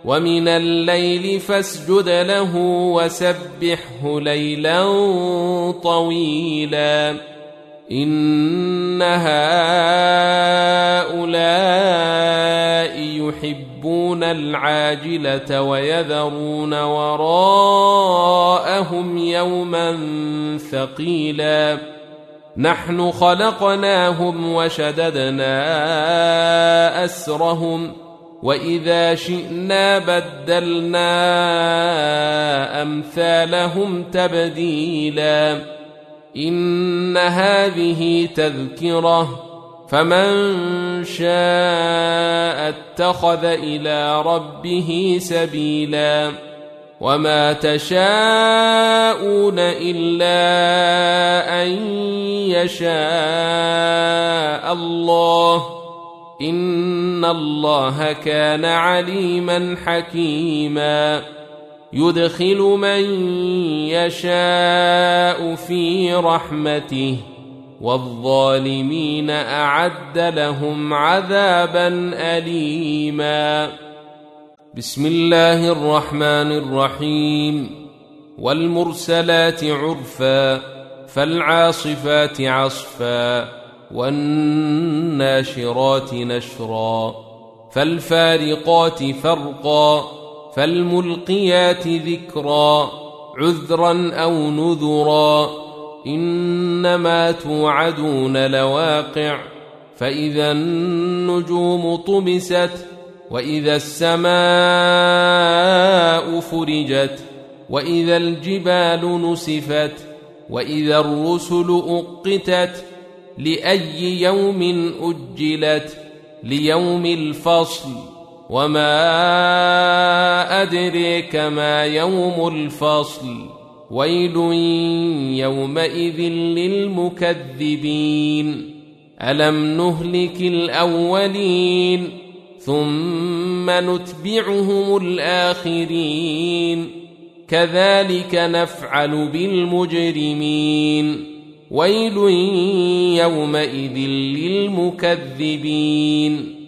ومن الليل فاسجد له وسبحه ليلا طويلا إن هؤلاء يحبون العاجلة ويذرون وراءهم يوما ثقيلا نحن خلقناهم وشددنا أسرهم وإذا شئنا بدلنا أمثالهم تبديلا إن هذه تذكرة فمن شاء اتخذ إلى ربه سبيلا وما تشاءون إلا أن يشاء الله إن الله كان عليما حكيما يدخل من يشاء في رحمته والظالمين أعد لهم عذابا أليما بسم الله الرحمن الرحيم والمرسلات عرفا فالعاصفات عصفا والناشرات نشرا فالفارقات فرقا فالملقيات ذكرا عذرا أو نذرا إنما توعدون لواقع فإذا النجوم طمست وإذا السماء فرجت وإذا الجبال نسفت وإذا الرسل أقتت لأي يوم أجلت ليوم الفصل وما أدريك ما يوم الفصل ويل يومئذ للمكذبين ألم نهلك الأولين ثم نتبعهم الآخرين كذلك نفعل بالمجرمين ويل يومئذ للمكذبين